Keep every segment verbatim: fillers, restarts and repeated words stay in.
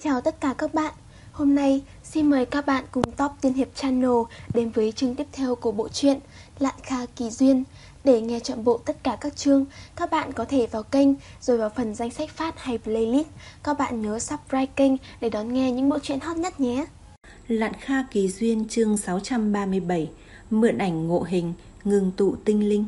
Chào tất cả các bạn. Hôm nay xin mời các bạn cùng Top Tiên Hiệp Channel đến với chương tiếp theo của bộ truyện Lạn Kha Kỳ Duyên. Để nghe trọn bộ tất cả các chương, các bạn có thể vào kênh rồi vào phần danh sách phát hay playlist. Các bạn nhớ subscribe kênh để đón nghe những bộ truyện hot nhất nhé. Lạn Kha Kỳ Duyên chương sáu trăm ba mươi bảy. Mượn ảnh ngộ hình, ngừng tụ tinh linh.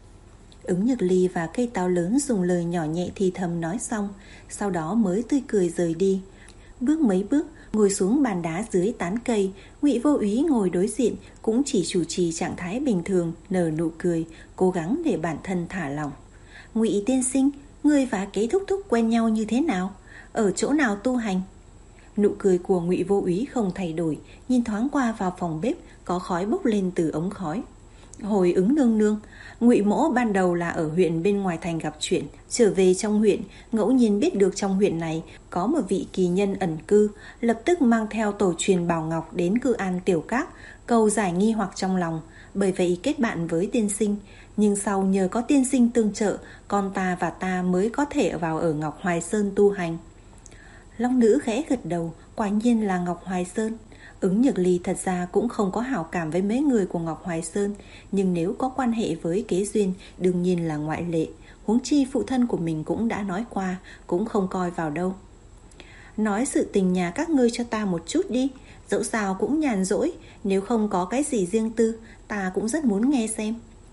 Ứng Nhược Ly và cây táo lớn dùng lời nhỏ nhẹ thì thầm nói xong, sau đó mới tươi cười rời đi. Bước mấy bước, ngồi xuống bàn đá dưới tán cây. Ngụy Vô Úy ngồi đối diện, cũng chỉ chủ trì trạng thái bình thường, nở nụ cười, cố gắng để bản thân thả lỏng. Ngụy tiên sinh, ngươi và Kế thúc thúc quen nhau như thế nào? Ở chỗ nào tu hành? Nụ cười của Ngụy Vô Úy không thay đổi, nhìn thoáng qua vào phòng bếp, có khói bốc lên từ ống khói. Hồi Ứng nương nương, Ngụy mỗ ban đầu là ở huyện bên ngoài thành gặp chuyện, trở về trong huyện, ngẫu nhiên biết được trong huyện này có một vị kỳ nhân ẩn cư, lập tức mang theo tổ truyền Bảo Ngọc đến Cư An Tiểu Các, cầu giải nghi hoặc trong lòng, bởi vậy kết bạn với tiên sinh. Nhưng sau nhờ có tiên sinh tương trợ, con ta và ta mới có thể vào ở Ngọc Hoài Sơn tu hành. Long nữ khẽ gật đầu, quả nhiên là Ngọc Hoài Sơn. Ứng Nhược Ly thật ra cũng không có hảo cảm với mấy người của Ngọc Hoài Sơn, nhưng nếu có quan hệ với Kế Duyên đương nhiên là ngoại lệ. Huống chi phụ thân của mình cũng đã nói qua, cũng không coi vào đâu. Nói sự tình nhà các ngươi cho ta một chút đi, dẫu sao cũng nhàn rỗi, nếu không có cái gì riêng tư, ta cũng rất muốn nghe xem.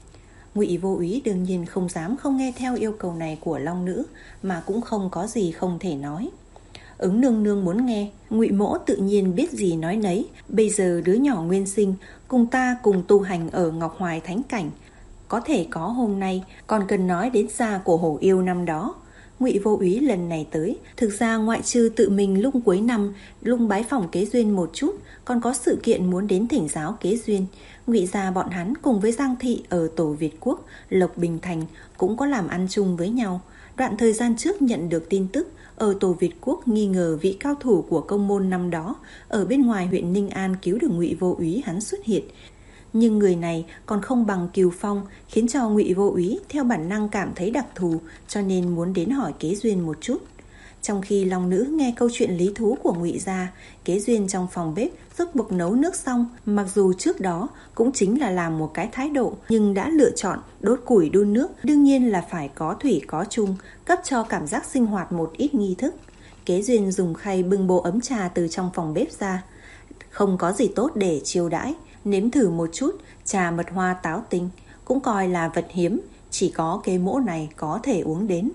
Ngụy Vô Úy đương nhiên không dám không nghe theo yêu cầu này của Long nữ, mà cũng không có gì không thể nói. Ứng nương nương muốn nghe, Ngụy mỗ tự nhiên biết gì nói nấy. Bây giờ đứa nhỏ nguyên sinh cùng ta cùng tu hành ở Ngọc Hoài Thánh Cảnh, có thể có hôm nay, còn cần nói đến gia của Hổ Yêu năm đó. Ngụy Vô Úy lần này tới, thực ra ngoại trừ tự mình lúc cuối năm lung bái phỏng Kế Duyên một chút, còn có sự kiện muốn đến thỉnh giáo Kế Duyên. Ngụy gia bọn hắn cùng với Giang thị ở Tổ Việt Quốc, Lộc Bình Thành cũng có làm ăn chung với nhau. Đoạn thời gian trước nhận được tin tức ở Tổ Việt Quốc nghi ngờ vị cao thủ của công môn năm đó ở bên ngoài huyện Ninh An cứu được Ngụy Vô Úy hắn xuất hiện. Nhưng người này còn không bằng Kiều Phong, khiến cho Ngụy Vô Úy theo bản năng cảm thấy đặc thù, cho nên muốn đến hỏi Kế Duyên một chút. Trong khi Long nữ nghe câu chuyện lý thú của Ngụy gia, Kế Duyên trong phòng bếp rốt cuộc nấu nước xong, mặc dù trước đó cũng chính là làm một cái thái độ, nhưng đã lựa chọn đốt củi đun nước, đương nhiên là phải có thủy có chung, cấp cho cảm giác sinh hoạt một ít nghi thức. Kế Duyên dùng khay bưng bộ ấm trà từ trong phòng bếp ra. Không có gì tốt để chiêu đãi, nếm thử một chút trà mật hoa táo tinh, cũng coi là vật hiếm, chỉ có Kế mỗ này có thể uống đến.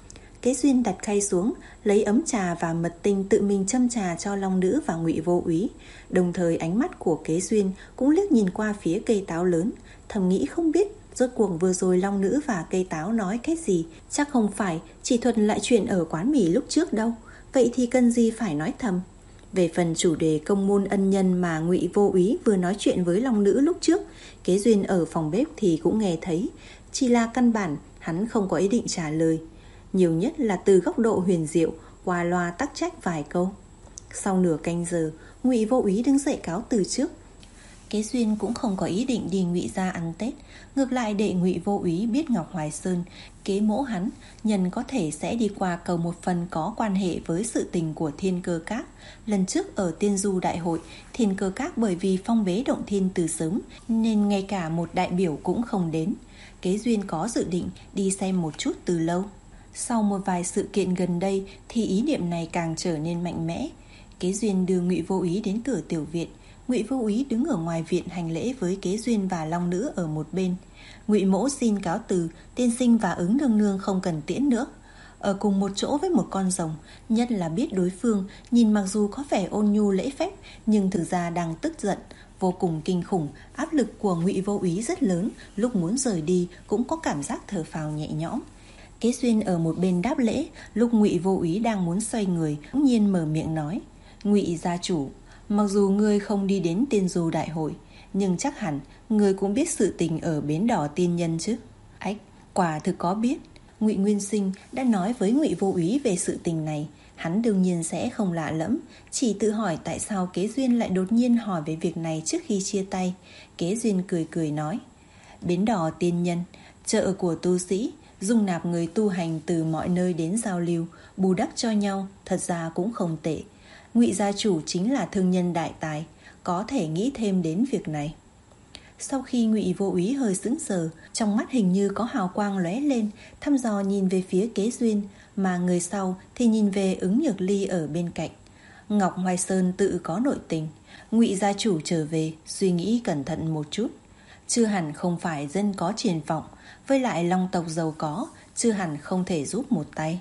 Kế Duyên đặt khay xuống, lấy ấm trà và mật tinh tự mình châm trà cho Long nữ và Ngụy Vô Úy. Đồng thời ánh mắt của Kế Duyên cũng liếc nhìn qua phía cây táo lớn, thầm nghĩ không biết rốt cuộc vừa rồi Long nữ và cây táo nói cái gì, chắc không phải chỉ thuật lại chuyện ở quán mì lúc trước đâu, vậy thì cần gì phải nói thầm. Về phần chủ đề công môn ân nhân mà Ngụy Vô Úy vừa nói chuyện với Long nữ lúc trước, Kế Duyên ở phòng bếp thì cũng nghe thấy, chỉ là căn bản hắn không có ý định trả lời, nhiều nhất là từ góc độ huyền diệu qua loa tắc trách vài câu. Sau nửa canh giờ, Ngụy Vô Úy đứng dậy cáo từ trước. Kế Duyên cũng không có ý định đi Ngụy gia ăn Tết, ngược lại để Ngụy Vô Úy biết Ngọc Hoài Sơn, Kế mỗ hắn nhân có thể sẽ đi qua cầu một phần có quan hệ với sự tình của Thiên Cơ Các. Lần trước ở Tiên Du Đại hội, Thiên Cơ Các bởi vì phong bế động thiên từ sớm nên ngay cả một đại biểu cũng không đến. Kế Duyên có dự định đi xem một chút từ lâu. Sau một vài sự kiện gần đây thì ý niệm này càng trở nên mạnh mẽ. Kế Duyên đưa Ngụy Vô Úy đến cửa tiểu viện. Ngụy Vô Úy đứng ở ngoài viện hành lễ với Kế Duyên và Long nữ ở một bên. Ngụy mỗ xin cáo từ, tiên sinh và Ứng nương nương không cần tiễn nữa. Ở cùng một chỗ với một con rồng, nhất là biết đối phương nhìn mặc dù có vẻ ôn nhu lễ phép, nhưng thực ra đang tức giận, vô cùng kinh khủng. Áp lực của Ngụy Vô Úy rất lớn, lúc muốn rời đi cũng có cảm giác thở phào nhẹ nhõm. Kế Duyên ở một bên đáp lễ, lúc Ngụy Vô Úy đang muốn xoay người, bỗng nhiên mở miệng nói: Ngụy gia chủ, mặc dù ngươi không đi đến Tiên Du Đại hội, nhưng chắc hẳn ngươi cũng biết sự tình ở bến đỏ tiên nhân chứ? Ách, quả thực có biết. Ngụy Nguyên Sinh đã nói với Ngụy Vô Úy về sự tình này, hắn đương nhiên sẽ không lạ lẫm, chỉ tự hỏi tại sao Kế Duyên lại đột nhiên hỏi về việc này trước khi chia tay. Kế Duyên cười cười nói: Bến đỏ tiên nhân, chợ của tu sĩ, dung nạp người tu hành từ mọi nơi đến giao lưu, bù đắp cho nhau, thật ra cũng không tệ. Ngụy gia chủ chính là thương nhân đại tài, có thể nghĩ thêm đến việc này. Sau khi Ngụy Vô Úy hơi sững sờ, trong mắt hình như có hào quang lóe lên, thăm dò nhìn về phía Kế Duyên, mà người sau thì nhìn về Ứng Nhược Ly ở bên cạnh. Ngọc Hoài Sơn tự có nội tình, Ngụy gia chủ trở về, suy nghĩ cẩn thận một chút. Chưa hẳn không phải dân có triển vọng, với lại Long tộc giàu có, chưa hẳn không thể giúp một tay.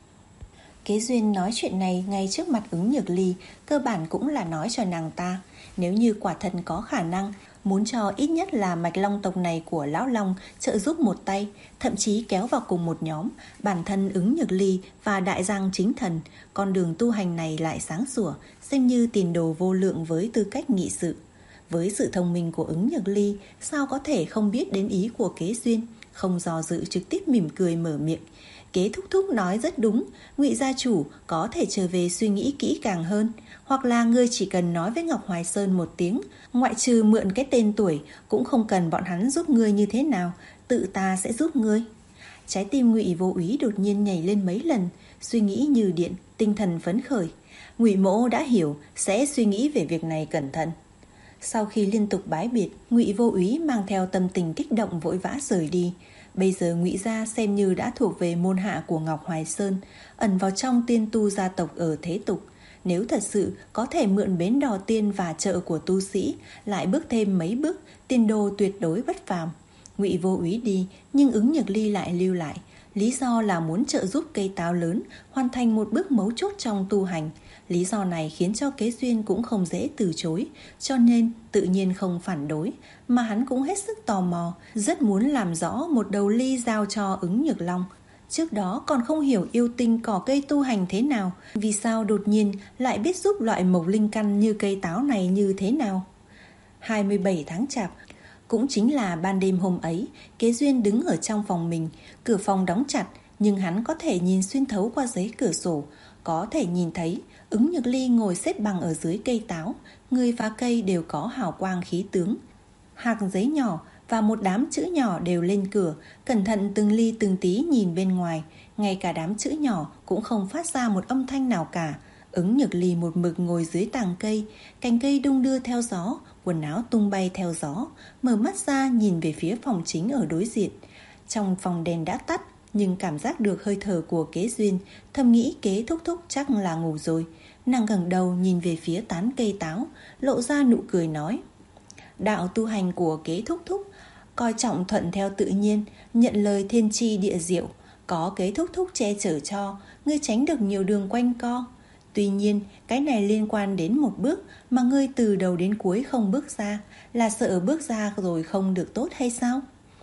Kế Duyên nói chuyện này ngay trước mặt Ứng Nhược Ly, cơ bản cũng là nói cho nàng ta. Nếu như quả thật có khả năng, muốn cho ít nhất là mạch Long tộc này của Lão Long trợ giúp một tay, thậm chí kéo vào cùng một nhóm, bản thân Ứng Nhược Ly và Đại Giang Chính Thần, con đường tu hành này lại sáng sủa, xem như tiền đồ vô lượng với tư cách nghị sự. Với sự thông minh của Ứng Nhược Ly, sao có thể không biết đến ý của Kế Duyên, không do dự trực tiếp mỉm cười mở miệng. Kế thúc thúc nói rất đúng, Ngụy gia chủ có thể trở về suy nghĩ kỹ càng hơn, hoặc là ngươi chỉ cần nói với Ngọc Hoài Sơn một tiếng, ngoại trừ mượn cái tên tuổi, cũng không cần bọn hắn giúp ngươi như thế nào, tự ta sẽ giúp ngươi. Trái tim Ngụy Vô Úy đột nhiên nhảy lên mấy lần, suy nghĩ như điện, tinh thần phấn khởi. Ngụy Mỗ đã hiểu, sẽ suy nghĩ về việc này cẩn thận. Sau khi liên tục bái biệt, Ngụy Vô Úy mang theo tâm tình kích động vội vã rời đi. Bây giờ Ngụy gia xem như đã thuộc về môn hạ của Ngọc Hoài Sơn, ẩn vào trong tiên tu gia tộc ở thế tục. Nếu thật sự có thể mượn bến đò tiên và chợ của tu sĩ, lại bước thêm mấy bước, tiền đồ tuyệt đối bất phàm. Ngụy Vô Úy đi, nhưng Ứng Nhược Ly lại lưu lại. Lý do là muốn trợ giúp cây táo lớn hoàn thành một bước mấu chốt trong tu hành. Lý do này khiến cho Kế Duyên cũng không dễ từ chối, cho nên tự nhiên không phản đối, mà hắn cũng hết sức tò mò, rất muốn làm rõ một đầu ly giao cho Ứng Nhược Long. Trước đó còn không hiểu yêu tinh cỏ cây tu hành thế nào, vì sao đột nhiên lại biết giúp loại mộc linh căn như cây táo này như thế nào. hai mươi bảy tháng Chạp, cũng chính là ban đêm hôm ấy, Kế Duyên đứng ở trong phòng mình, cửa phòng đóng chặt, nhưng hắn có thể nhìn xuyên thấu qua giấy cửa sổ, có thể nhìn thấy Ứng Nhược Ly ngồi xếp bằng ở dưới cây táo, người và cây đều có hào quang khí tướng. Hạc giấy nhỏ và một đám chữ nhỏ đều lên cửa, cẩn thận từng ly từng tí nhìn bên ngoài, ngay cả đám chữ nhỏ cũng không phát ra một âm thanh nào cả. Ứng Nhược Ly một mực ngồi dưới tàng cây, cành cây đung đưa theo gió, quần áo tung bay theo gió, mở mắt ra nhìn về phía phòng chính ở đối diện. Trong phòng đèn đã tắt, nhưng cảm giác được hơi thở của Kế Duyên, thầm nghĩ Kế thúc thúc chắc là ngủ rồi. Nàng ngẩng đầu nhìn về phía tán cây táo, lộ ra nụ cười nói: đạo tu hành của Kế thúc thúc coi trọng thuận theo tự nhiên, nhận lời thiên tri địa diệu, có Kế thúc thúc che chở cho, ngươi tránh được nhiều đường quanh co. Tuy nhiên, cái này liên quan đến một bước mà ngươi từ đầu đến cuối không bước ra, là sợ bước ra rồi không được tốt hay sao?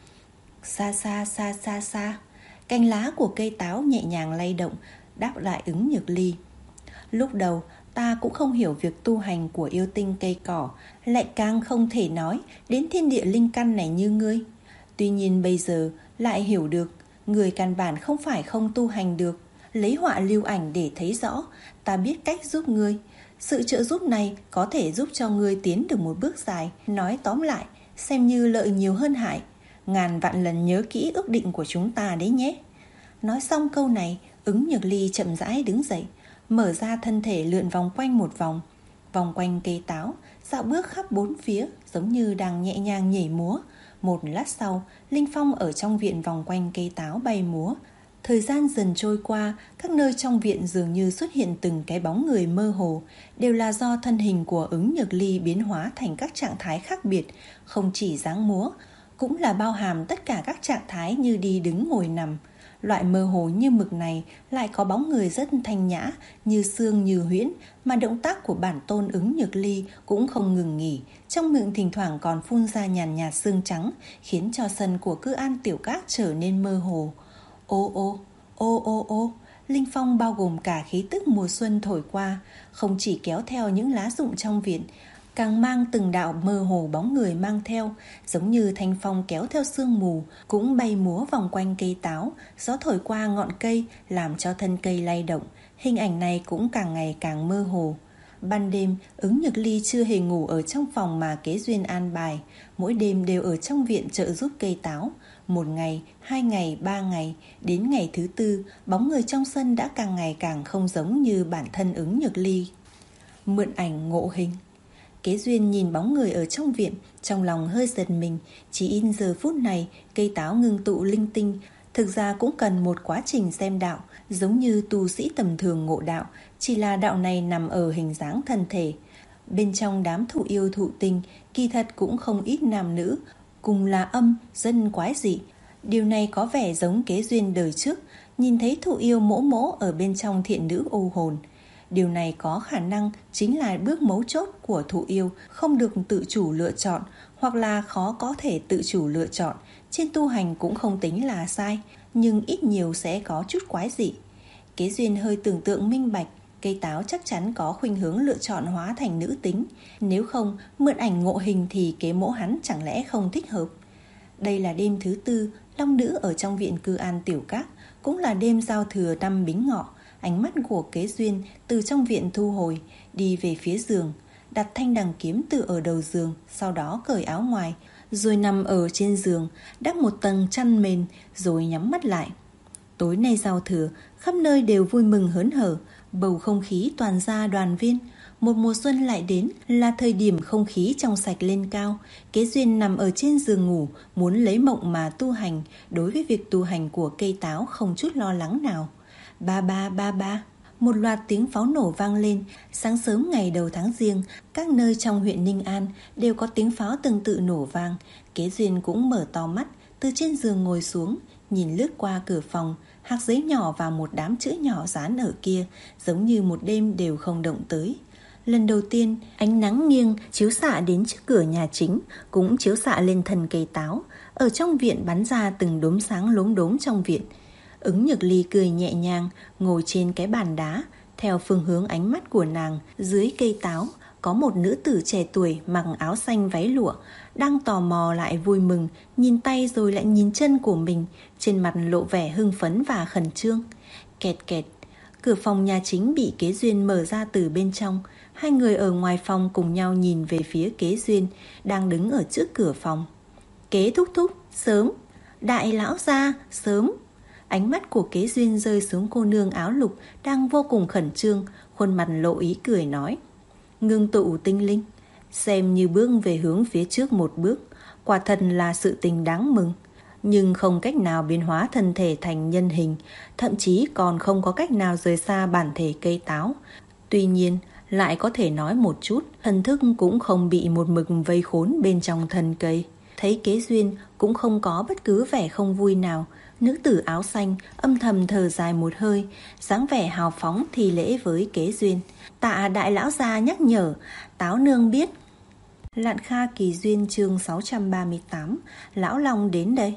Xa xa xa xa xa, cành lá của cây táo nhẹ nhàng lay động, đáp lại Ứng Nhược Ly. Lúc đầu ta cũng không hiểu việc tu hành của yêu tinh cây cỏ, lại càng không thể nói đến thiên địa linh căn này như ngươi. Tuy nhiên bây giờ lại hiểu được, người căn bản không phải không tu hành được. Lấy họa lưu ảnh để thấy rõ, ta biết cách giúp ngươi. Sự trợ giúp này có thể giúp cho ngươi tiến được một bước dài. Nói tóm lại, xem như lợi nhiều hơn hại. Ngàn vạn lần nhớ kỹ ước định của chúng ta đấy nhé. Nói xong câu này, Ứng Nhược Ly chậm rãi đứng dậy, mở ra thân thể lượn vòng quanh một vòng, vòng quanh cây táo, dạo bước khắp bốn phía, giống như đang nhẹ nhàng nhảy múa. Một lát sau, linh phong ở trong viện vòng quanh cây táo bay múa. Thời gian dần trôi qua, các nơi trong viện dường như xuất hiện từng cái bóng người mơ hồ, đều là do thân hình của Ứng Nhược Ly biến hóa thành các trạng thái khác biệt, không chỉ dáng múa, cũng là bao hàm tất cả các trạng thái như đi đứng ngồi nằm. Loại mơ hồ như mực này lại có bóng người rất thanh nhã, như xương như huyễn, mà động tác của bản tôn Ứng Nhược Ly cũng không ngừng nghỉ, trong miệng thỉnh thoảng còn phun ra nhàn nhạt sương trắng, khiến cho sân của Cư An Tiểu Các trở nên mơ hồ. Ô ô, ô ô ô, linh phong bao gồm cả khí tức mùa xuân thổi qua, không chỉ kéo theo những lá rụng trong viện, càng mang từng đạo mơ hồ bóng người mang theo, giống như thanh phong kéo theo sương mù, cũng bay múa vòng quanh cây táo, gió thổi qua ngọn cây làm cho thân cây lay động, hình ảnh này cũng càng ngày càng mơ hồ. Ban đêm, Ứng Nhược Ly chưa hề ngủ ở trong phòng mà Kế Duyên an bài, mỗi đêm đều ở trong viện trợ giúp cây táo. Một ngày, hai ngày, ba ngày, đến ngày thứ tư, bóng người trong sân đã càng ngày càng không giống như bản thân Ứng Nhược Ly. Mượn ảnh ngộ hình. Kế Duyên nhìn bóng người ở trong viện, trong lòng hơi giật mình. Chỉ in giờ phút này, cây táo ngưng tụ linh tinh thực ra cũng cần một quá trình xem đạo, giống như tu sĩ tầm thường ngộ đạo, chỉ là đạo này nằm ở hình dáng thân thể. Bên trong đám thụ yêu thụ tình, kỳ thật cũng không ít nam nữ, cùng là âm, dân quái dị. Điều này có vẻ giống Kế Duyên đời trước, nhìn thấy thụ yêu mỗ mỗ ở bên trong thiện nữ ô hồn. Điều này có khả năng chính là bước mấu chốt của thụ yêu, không được tự chủ lựa chọn, hoặc là khó có thể tự chủ lựa chọn. Trên tu hành cũng không tính là sai, nhưng ít nhiều sẽ có chút quái dị. Kế Duyên hơi tưởng tượng minh bạch, cây táo chắc chắn có khuynh hướng lựa chọn hóa thành nữ tính. Nếu không, mượn ảnh ngộ hình thì kế mẫu hắn chẳng lẽ không thích hợp. Đây là đêm thứ tư, long nữ ở trong viện Cư An Tiểu Các, cũng là đêm giao thừa năm Bính Ngọ. Ánh mắt của Kế Duyên từ trong viện thu hồi, đi về phía giường, đặt thanh đằng kiếm từ ở đầu giường, sau đó cởi áo ngoài, rồi nằm ở trên giường, đắp một tầng chăn mền, rồi nhắm mắt lại. Tối nay giao thừa, khắp nơi đều vui mừng hớn hở, bầu không khí toàn gia đoàn viên. Một mùa xuân lại đến, là thời điểm không khí trong sạch lên cao. Kế Duyên nằm ở trên giường ngủ, muốn lấy mộng mà tu hành. Đối với việc tu hành của cây táo không chút lo lắng nào. Ba ba ba ba, một loạt tiếng pháo nổ vang lên. Sáng sớm ngày đầu tháng Giêng, các nơi trong huyện Ninh An đều có tiếng pháo tương tự nổ vang. Kế Duyên cũng mở to mắt, từ trên giường ngồi xuống, nhìn lướt qua cửa phòng. Hạt giấy nhỏ và một đám chữ nhỏ dán ở kia, giống như một đêm đều không động tới. Lần đầu tiên, ánh nắng nghiêng chiếu xạ đến trước cửa nhà chính, cũng chiếu xạ lên thân cây táo. Ở trong viện bắn ra từng đốm sáng lốm đốm trong viện. Ứng Nhược Ly cười nhẹ nhàng, ngồi trên cái bàn đá. Theo phương hướng ánh mắt của nàng, dưới cây táo có một nữ tử trẻ tuổi mặc áo xanh váy lụa, đang tò mò lại vui mừng, nhìn tay rồi lại nhìn chân của mình, trên mặt lộ vẻ hưng phấn và khẩn trương. Kẹt kẹt, cửa phòng nhà chính bị Kế Duyên mở ra từ bên trong. Hai người ở ngoài phòng cùng nhau nhìn về phía Kế Duyên, đang đứng ở trước cửa phòng. Kế thúc thúc, sớm. Đại lão gia, sớm. Ánh mắt của Kế Duyên rơi xuống cô nương áo lục đang vô cùng khẩn trương, khuôn mặt lộ ý cười nói. Ngưng tụ tinh linh, xem như bước về hướng phía trước một bước, quả thật là sự tình đáng mừng. Nhưng không cách nào biến hóa thân thể thành nhân hình, thậm chí còn không có cách nào rời xa bản thể cây táo. Tuy nhiên, lại có thể nói một chút, thần thức cũng không bị một mực vây khốn bên trong thân cây. Thấy Kế Duyên cũng không có bất cứ vẻ không vui nào, nữ tử áo xanh âm thầm thở dài một hơi, dáng vẻ hào phóng thì lễ với Kế Duyên. Tạ đại lão gia nhắc nhở, táo nương biết. Lạn Kha Kỳ Duyên chương sáu trăm ba mươi tám, lão long đến đây.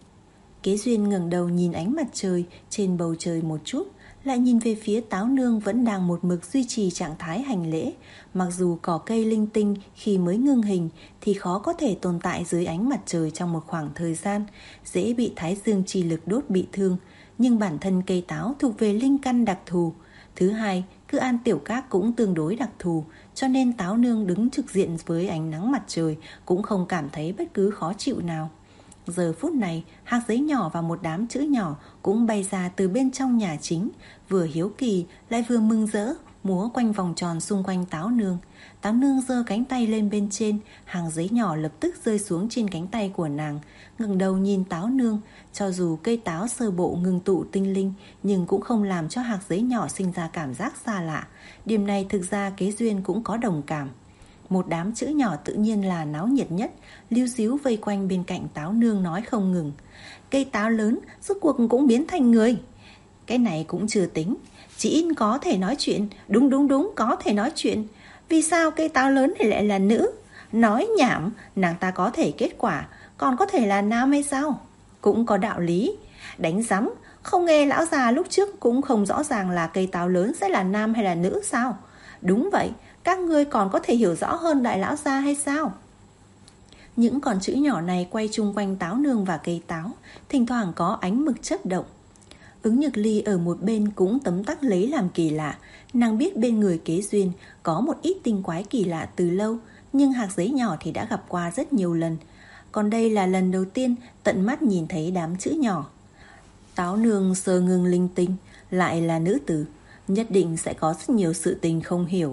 Kế Duyên ngẩng đầu nhìn ánh mặt trời trên bầu trời một chút, lại nhìn về phía táo nương vẫn đang một mực duy trì trạng thái hành lễ. Mặc dù cỏ cây linh tinh khi mới ngưng hình thì khó có thể tồn tại dưới ánh mặt trời trong một khoảng thời gian, dễ bị thái dương chi lực đốt bị thương, nhưng bản thân cây táo thuộc về linh căn đặc thù. Thứ hai, Cư An Tiểu Các cũng tương đối đặc thù, cho nên táo nương đứng trực diện với ánh nắng mặt trời cũng không cảm thấy bất cứ khó chịu nào. Giờ phút này, hạt giấy nhỏ và một đám chữ nhỏ cũng bay ra từ bên trong nhà chính, vừa hiếu kỳ lại vừa mừng rỡ, múa quanh vòng tròn xung quanh táo nương. Táo nương giơ cánh tay lên bên trên, hàng giấy nhỏ lập tức rơi xuống trên cánh tay của nàng. Ngẩng đầu nhìn táo nương, cho dù cây táo sơ bộ ngưng tụ tinh linh, nhưng cũng không làm cho hạt giấy nhỏ sinh ra cảm giác xa lạ. Điểm này thực ra Kế Duyên cũng có đồng cảm. Một đám chữ nhỏ tự nhiên là náo nhiệt nhất, líu díu vây quanh bên cạnh táo nương nói không ngừng. Cây táo lớn, rốt cuộc cũng biến thành người. Cái này cũng chưa tính, chỉ in có thể nói chuyện, đúng đúng đúng có thể nói chuyện. Vì sao cây táo lớn này lại là nữ? Nói nhảm, nàng ta có thể kết quả, còn có thể là nam hay sao? Cũng có đạo lý. Đánh rắm, không nghe lão già lúc trước cũng không rõ ràng là cây táo lớn sẽ là nam hay là nữ sao? Đúng vậy, các ngươi còn có thể hiểu rõ hơn đại lão gia hay sao? Những con chữ nhỏ này quay chung quanh táo nương và cây táo, thỉnh thoảng có ánh mực chớp động. Ứng Nhược Ly ở một bên cũng tấm tắc lấy làm kỳ lạ. Nàng biết bên người Kế Duyên có một ít tinh quái kỳ lạ từ lâu, nhưng hạt giấy nhỏ thì đã gặp qua rất nhiều lần. Còn đây là lần đầu tiên tận mắt nhìn thấy đám chữ nhỏ. Táo nương sơ ngưng linh tinh, lại là nữ tử, nhất định sẽ có rất nhiều sự tình không hiểu.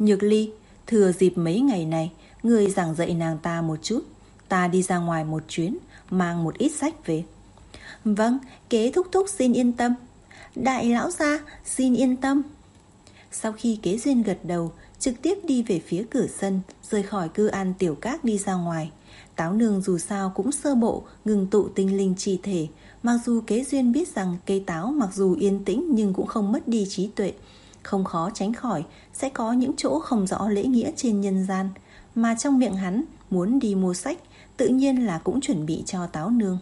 Nhược Ly, thừa dịp mấy ngày này, người giảng dạy nàng ta một chút. Ta đi ra ngoài một chuyến, mang một ít sách về. Vâng, Kế thúc thúc xin yên tâm. Đại lão gia xin yên tâm. Sau khi Kế Duyên gật đầu, trực tiếp đi về phía cửa sân, rời khỏi Cư An Tiểu Các đi ra ngoài. Táo Nương dù sao cũng sơ bộ ngừng tụ tinh linh chi thể. Mặc dù Kế Duyên biết rằng cây táo mặc dù yên tĩnh nhưng cũng không mất đi trí tuệ, không khó tránh khỏi sẽ có những chỗ không rõ lễ nghĩa trên nhân gian. Mà trong miệng hắn muốn đi mua sách, tự nhiên là cũng chuẩn bị cho Táo Nương.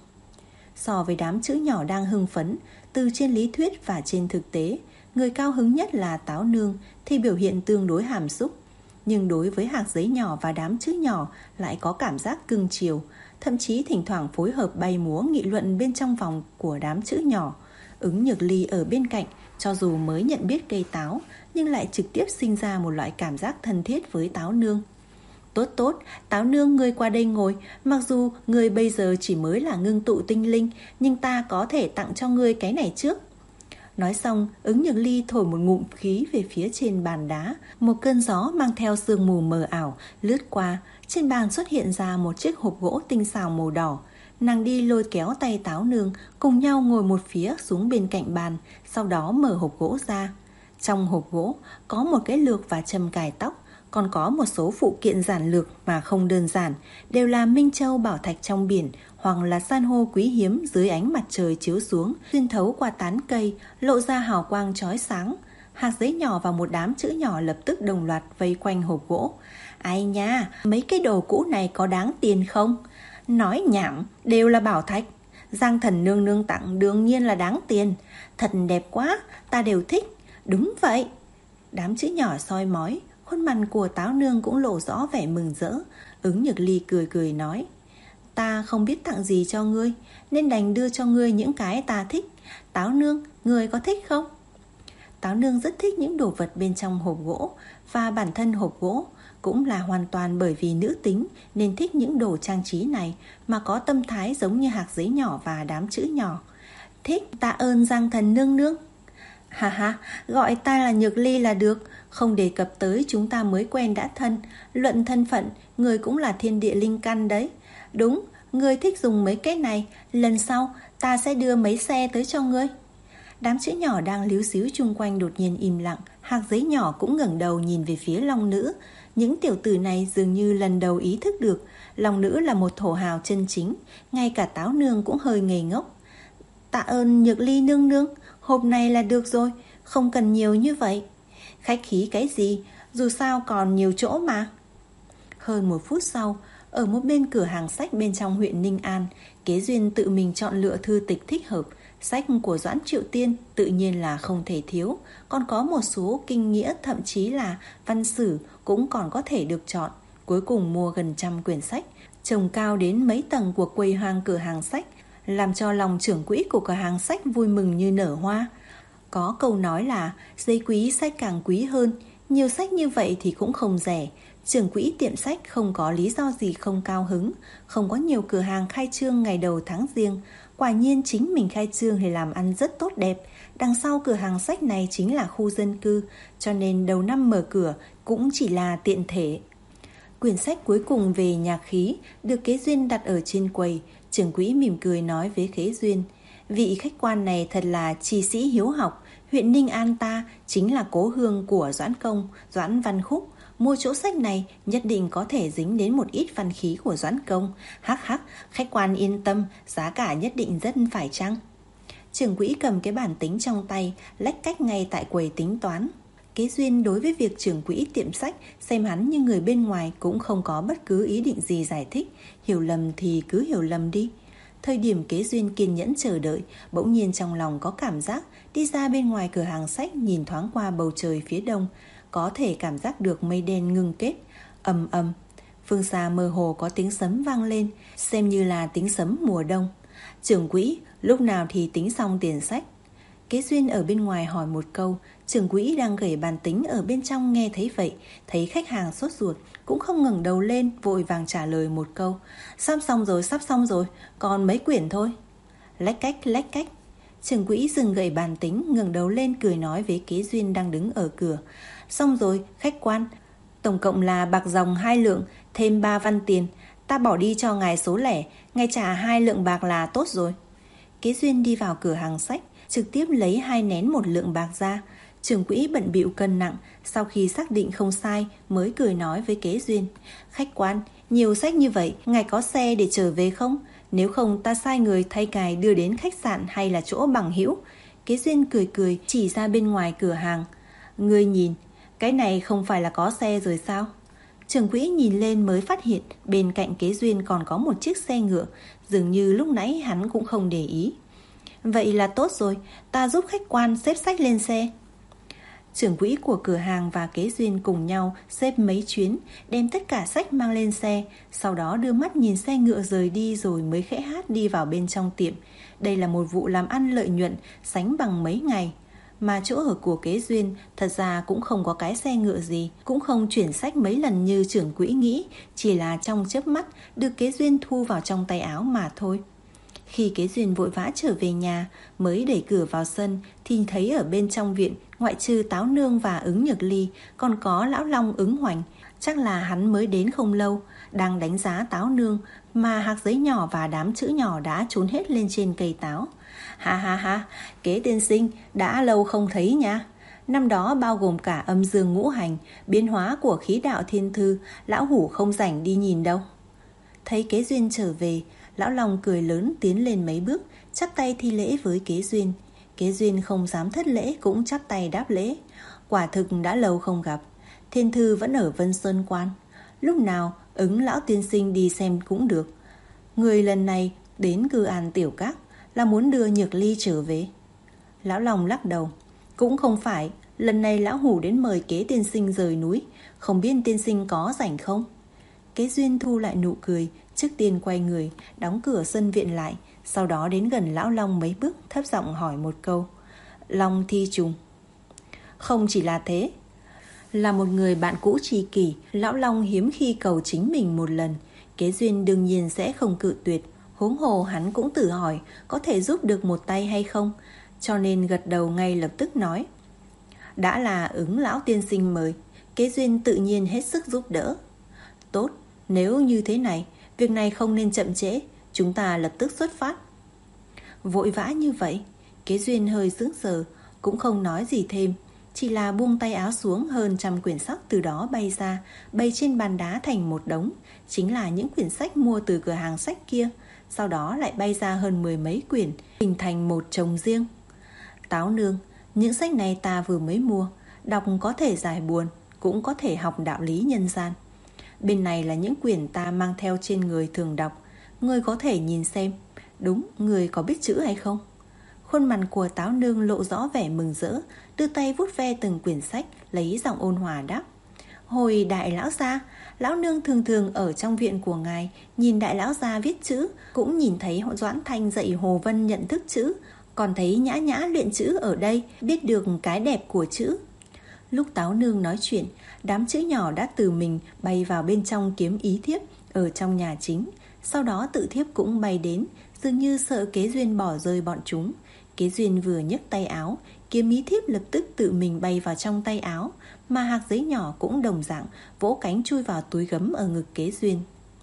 So với đám chữ nhỏ đang hưng phấn, từ trên lý thuyết và trên thực tế, người cao hứng nhất là Táo Nương thì biểu hiện tương đối hàm xúc. Nhưng đối với hạt giấy nhỏ và đám chữ nhỏ lại có cảm giác cưng chiều, thậm chí thỉnh thoảng phối hợp bay múa nghị luận bên trong vòng của đám chữ nhỏ. Ứng Nhược Ly ở bên cạnh, cho dù mới nhận biết cây táo, nhưng lại trực tiếp sinh ra một loại cảm giác thân thiết với Táo Nương. Tốt tốt, Táo Nương ngươi qua đây ngồi, mặc dù ngươi bây giờ chỉ mới là ngưng tụ tinh linh, nhưng ta có thể tặng cho ngươi cái này trước. Nói xong, Ứng Nhược Ly thổi một ngụm khí về phía trên bàn đá. Một cơn gió mang theo sương mù mờ ảo lướt qua. Trên bàn xuất hiện ra một chiếc hộp gỗ tinh xảo màu đỏ. Nàng đi lôi kéo tay Táo Nương, cùng nhau ngồi một phía xuống bên cạnh bàn, sau đó mở hộp gỗ ra. Trong hộp gỗ có một cái lược và châm cài tóc, còn có một số phụ kiện giản lược mà không đơn giản, đều là minh châu bảo thạch trong biển hoặc là san hô quý hiếm dưới ánh mặt trời chiếu xuống, xuyên thấu qua tán cây, lộ ra hào quang chói sáng. Hạt giấy nhỏ và một đám chữ nhỏ lập tức đồng loạt vây quanh hộp gỗ. Ai nha, mấy cái đồ cũ này có đáng tiền không? Nói nhảm, đều là bảo thạch. Giang Thần nương nương tặng đương nhiên là đáng tiền. Thật đẹp quá, ta đều thích. Đúng vậy. Đám chữ nhỏ soi mói, khuôn mặt của Táo Nương cũng lộ rõ vẻ mừng rỡ. Ứng Nhược Ly cười cười nói, ta không biết tặng gì cho ngươi, nên đành đưa cho ngươi những cái ta thích. Táo Nương, ngươi có thích không? Táo Nương rất thích những đồ vật bên trong hộp gỗ, và bản thân hộp gỗ cũng là hoàn toàn bởi vì nữ tính nên thích những đồ trang trí này, mà có tâm thái giống như hạt giấy nhỏ và đám chữ nhỏ. Thích, tạ ơn Giang Thần nương nương. Ha ha, gọi ta là Nhược Ly là được, không đề cập tới chúng ta mới quen đã thân. Luận thân phận, người cũng là thiên địa linh căn đấy. Đúng, người thích dùng mấy cái này, lần sau ta sẽ đưa mấy xe tới cho ngươi. Đám chữ nhỏ đang líu xíu chung quanh đột nhiên im lặng. Hạt giấy nhỏ cũng ngẩng đầu nhìn về phía Long Nữ. Những tiểu tử này dường như lần đầu ý thức được Long Nữ là một thổ hào chân chính. Ngay cả Táo Nương cũng hơi ngây ngốc. Tạ ơn Nhược Ly nương nương, hộp này là được rồi, không cần nhiều như vậy. Khách khí cái gì, dù sao còn nhiều chỗ mà. Hơn một phút sau, ở một bên cửa hàng sách bên trong huyện Ninh An, Kế Duyên tự mình chọn lựa thư tịch thích hợp. Sách của Doãn Triệu Tiên tự nhiên là không thể thiếu, còn có một số kinh nghĩa, thậm chí là văn sử cũng còn có thể được chọn. Cuối cùng mua gần trăm quyển sách, trồng cao đến mấy tầng của quầy hàng cửa hàng sách, làm cho lòng trưởng quỹ của cửa hàng sách vui mừng như nở hoa. Có câu nói là giấy quý sách càng quý hơn, nhiều sách như vậy thì cũng không rẻ. Trưởng quỹ tiệm sách không có lý do gì không cao hứng. Không có nhiều cửa hàng khai trương ngày đầu tháng Giêng. Quả nhiên chính mình khai trương thì làm ăn rất tốt đẹp. Đằng sau cửa hàng sách này chính là khu dân cư, cho nên đầu năm mở cửa cũng chỉ là tiện thể. Quyển sách cuối cùng về nhạc khí được Kế Duyên đặt ở trên quầy. Trưởng quỹ mỉm cười nói với Kế Duyên, vị khách quan này thật là chi sĩ hiếu học. Huyện Ninh An ta chính là cố hương của Doãn Công, Doãn Văn Khúc. Mua chỗ sách này nhất định có thể dính đến một ít văn khí của Doãn Công. Hắc hắc, khách quan yên tâm, giá cả nhất định rất phải chăng. Trưởng quỹ cầm cái bản tính trong tay, lách cách ngay tại quầy tính toán. Kế Duyên đối với việc trưởng quỹ tiệm sách xem hắn như người bên ngoài cũng không có bất cứ ý định gì giải thích. Hiểu lầm thì cứ hiểu lầm đi. Thời điểm Kế Duyên kiên nhẫn chờ đợi, bỗng nhiên trong lòng có cảm giác đi ra bên ngoài cửa hàng sách, nhìn thoáng qua bầu trời phía đông, có thể cảm giác được mây đen ngưng kết. Ầm ầm, phương xa mơ hồ có tiếng sấm vang lên, xem như là tiếng sấm mùa đông. Trưởng quỹ, lúc nào thì tính xong tiền sách? Kế Duyên ở bên ngoài hỏi một câu. Trưởng quỹ đang gẩy bàn tính ở bên trong nghe thấy vậy, thấy khách hàng sốt ruột cũng không ngẩng đầu lên, vội vàng trả lời một câu, sắp xong rồi, sắp xong rồi, còn mấy quyển thôi. Lách cách, lách cách. Trưởng quỹ dừng gẩy bàn tính, ngẩng đầu lên cười nói với Kế Duyên đang đứng ở cửa, xong rồi khách quan, tổng cộng là bạc ròng hai lượng, thêm ba văn tiền. Ta bỏ đi cho ngài số lẻ, ngài trả hai lượng bạc là tốt rồi. Kế Duyên đi vào cửa hàng sách, trực tiếp lấy hai nén một lượng bạc ra. Trưởng quỹ bận bịu cân nặng, sau khi xác định không sai mới cười nói với Kế Duyên: Khách quan, nhiều sách như vậy, ngài có xe để trở về không? Nếu không ta sai người thay ngài đưa đến khách sạn hay là chỗ bằng hữu. Kế Duyên cười cười chỉ ra bên ngoài cửa hàng: Ngươi nhìn, cái này không phải là có xe rồi sao? Trưởng quỹ nhìn lên mới phát hiện bên cạnh Kế Duyên còn có một chiếc xe ngựa, dường như lúc nãy hắn cũng không để ý. Vậy là tốt rồi, ta giúp khách quan xếp sách lên xe. Trưởng quỹ của cửa hàng và Kế Duyên cùng nhau xếp mấy chuyến, đem tất cả sách mang lên xe, sau đó đưa mắt nhìn xe ngựa rời đi rồi mới khẽ hát đi vào bên trong tiệm. Đây là một vụ làm ăn lợi nhuận sánh bằng mấy ngày. Mà chỗ ở của Kế Duyên thật ra cũng không có cái xe ngựa gì, cũng không chuyển sách mấy lần như trưởng quỹ nghĩ, chỉ là trong chớp mắt được Kế Duyên thu vào trong tay áo mà thôi. Khi Kế Duyên vội vã trở về nhà, mới đẩy cửa vào sân thì thấy ở bên trong viện, ngoại trừ Táo Nương và Ứng Nhược Ly, còn có Lão Long Ứng Hoành. Chắc là hắn mới đến không lâu, đang đánh giá Táo Nương mà hạc giấy nhỏ và đám chữ nhỏ đã trốn hết lên trên cây táo. Ha ha ha, Kế tiên sinh, đã lâu không thấy nha. Năm đó bao gồm cả âm dương ngũ hành, biến hóa của khí đạo thiên thư, lão hủ không rảnh đi nhìn đâu. Thấy Kế Duyên trở về, Lão Long cười lớn tiến lên mấy bước, chắp tay thi lễ với Kế Duyên. Kế Duyên không dám thất lễ cũng chắp tay đáp lễ. Quả thực đã lâu không gặp, thiên thư vẫn ở Vân Sơn Quan. Lúc nào Ứng lão tiên sinh đi xem cũng được. Người lần này đến Cư An Tiểu Các là muốn đưa Nhược Ly trở về. Lão Long lắc đầu: Cũng không phải, lần này lão hủ đến mời Kế tiên sinh rời núi, không biết tiên sinh có rảnh không? Kế Duyên thu lại nụ cười, trước tiên quay người, đóng cửa sân viện lại, sau đó đến gần Lão Long mấy bước, thấp giọng hỏi một câu: Long Thi Trùng? Không chỉ là thế, là một người bạn cũ tri kỷ, Lão Long hiếm khi cầu chính mình một lần, Kế Duyên đương nhiên sẽ không cự tuyệt. Huống hồ hắn cũng tự hỏi có thể giúp được một tay hay không, cho nên gật đầu ngay lập tức nói: Đã là Ứng lão tiên sinh mời, Kế Duyên tự nhiên hết sức giúp đỡ. Tốt, nếu như thế này, việc này không nên chậm trễ, chúng ta lập tức xuất phát. Vội vã như vậy? Kế Duyên hơi sững sờ, cũng không nói gì thêm, chỉ là buông tay áo xuống, hơn trăm quyển sách từ đó bay ra, bày trên bàn đá thành một đống, chính là những quyển sách mua từ cửa hàng sách kia. Sau đó lại bay ra hơn mười mấy quyển, hình thành một chồng riêng. Táo Nương, những sách này ta vừa mới mua, đọc có thể giải buồn, cũng có thể học đạo lý nhân gian. Bên này là những quyển ta mang theo trên người thường đọc, người có thể nhìn xem. Đúng, người có biết chữ hay không? Khuôn mặt của Táo Nương lộ rõ vẻ mừng rỡ, đưa tay vuốt ve từng quyển sách, lấy giọng ôn hòa đáp: Hồi đại lão gia, lão nương thường thường ở trong viện của ngài, nhìn đại lão gia viết chữ, cũng nhìn thấy Doãn Thanh dạy Hồ Vân nhận thức chữ, còn thấy Nhã Nhã luyện chữ ở đây, biết được cái đẹp của chữ. Lúc Táo Nương nói chuyện, đám chữ nhỏ đã từ mình bay vào bên trong kiếm ý thiếp ở trong nhà chính. Sau đó tự thiếp cũng bay đến, dường như sợ Kế Duyên bỏ rơi bọn chúng. Kế Duyên vừa nhấc tay áo, kiếm ý thiếp lập tức tự mình bay vào trong tay áo, mà hạc giấy nhỏ cũng đồng dạng vỗ cánh chui vào túi gấm ở ngực Kế Duyên.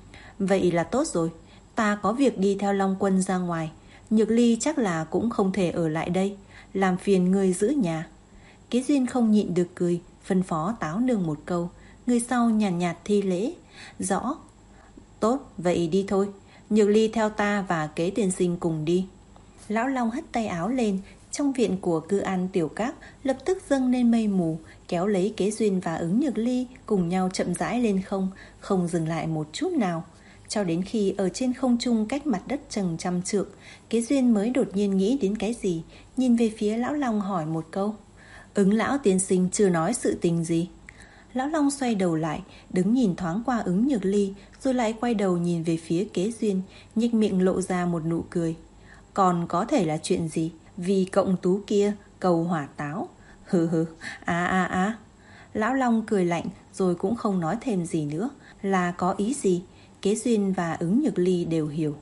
Vậy là tốt rồi, ta có việc đi theo Long Quân ra ngoài, Nhược Ly chắc là cũng không thể ở lại đây, làm phiền ngươi giữ nhà. Kế Duyên không nhịn được cười, phân phó Táo Nương một câu. Người sau nhàn nhạt, nhạt thi lễ: Rõ. Tốt, vậy đi thôi, Nhược Ly theo ta và Kế tiên sinh cùng đi. Lão Long hất tay áo lên, trong viện của Cư An Tiểu Các lập tức dâng lên mây mù, kéo lấy Kế Duyên và Ứng Nhược Ly cùng nhau chậm rãi lên không, không dừng lại một chút nào. Cho đến khi ở trên không trung cách mặt đất chừng trăm trượng, Kế Duyên mới đột nhiên nghĩ đến cái gì, nhìn về phía Lão Long hỏi một câu: Ứng lão tiên sinh chưa nói sự tình gì? Lão Long xoay đầu lại, đứng nhìn thoáng qua Ứng Nhược Ly, rồi lại quay đầu nhìn về phía Kế Duyên, nhếch miệng lộ ra một nụ cười. Còn có thể là chuyện gì? Vì cộng tú kia cầu hỏa táo. Hừ hừ, à à à. Lão Long cười lạnh rồi cũng không nói thêm gì nữa. Là có ý gì? Kế Duyên và Ứng Nhược Ly đều hiểu.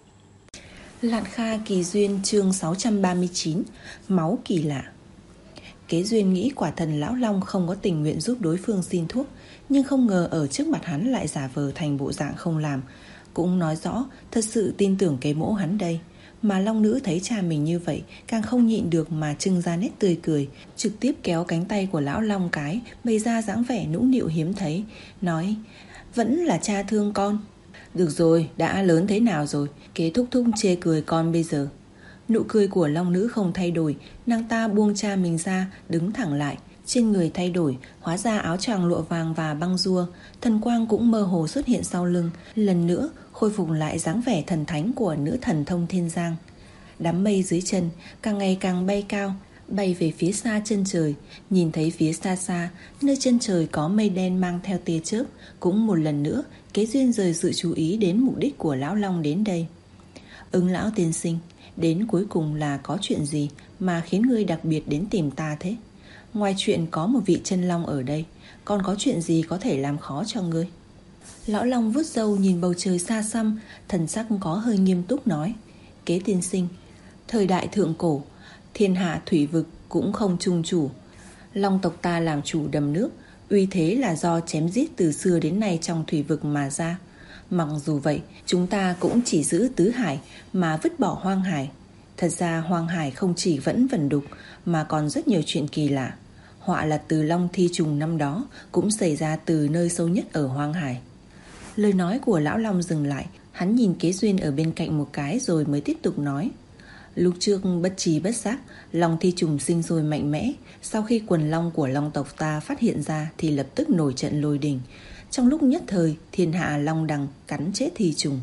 Lạn Kha Kỳ Duyên chương sáu trăm ba mươi chín. Máu kỳ lạ. Kế Duyên nghĩ quả thần Lão Long không có tình nguyện giúp đối phương xin thuốc, nhưng không ngờ ở trước mặt hắn lại giả vờ thành bộ dạng không làm, cũng nói rõ thật sự tin tưởng cái mỗ hắn đây. Mà long nữ thấy cha mình như vậy, càng không nhịn được mà trưng ra nét tươi cười, trực tiếp kéo cánh tay của lão long cái, bày ra dáng vẻ nũng nịu hiếm thấy, nói: vẫn là cha thương con. Được rồi, đã lớn thế nào rồi, kế thúc thúc chê cười con bây giờ. Nụ cười của long nữ không thay đổi, nàng ta buông cha mình ra, đứng thẳng lại. Trên người thay đổi, hóa ra áo choàng lụa vàng và băng rua, thần quang cũng mơ hồ xuất hiện sau lưng, lần nữa khôi phục lại dáng vẻ thần thánh của nữ thần thông thiên giang. Đám mây dưới chân càng ngày càng bay cao, bay về phía xa chân trời. Nhìn thấy phía xa xa, nơi chân trời có mây đen mang theo tia chớp, cũng một lần nữa Kế Duyên rời sự chú ý đến mục đích của lão long đến đây. Ứng lão tiên sinh, đến cuối cùng là có chuyện gì mà khiến ngươi đặc biệt đến tìm ta thế? Ngoài chuyện có một vị chân long ở đây, còn có chuyện gì có thể làm khó cho ngươi? Lão long vuốt râu nhìn bầu trời xa xăm, thần sắc có hơi nghiêm túc nói: Kế tiên sinh, thời đại thượng cổ, thiên hạ thủy vực cũng không chung chủ. Long tộc ta làm chủ đầm nước, uy thế là do chém giết từ xưa đến nay trong thủy vực mà ra. Mặc dù vậy, chúng ta cũng chỉ giữ tứ hải mà vứt bỏ hoang hải. Thật ra hoang hải không chỉ vẫn vẩn đục mà còn rất nhiều chuyện kỳ lạ. Họa là từ long thi trùng năm đó cũng xảy ra từ nơi sâu nhất ở hoang hải. Lời nói của lão long dừng lại, hắn nhìn Kế Duyên ở bên cạnh một cái rồi mới tiếp tục nói: Lúc trước bất trí bất giác, long thi trùng sinh sôi mạnh mẽ. Sau khi quần long của long tộc ta phát hiện ra thì lập tức nổi trận lôi đình. Trong lúc nhất thời, thiên hạ long đằng cắn chết thi trùng.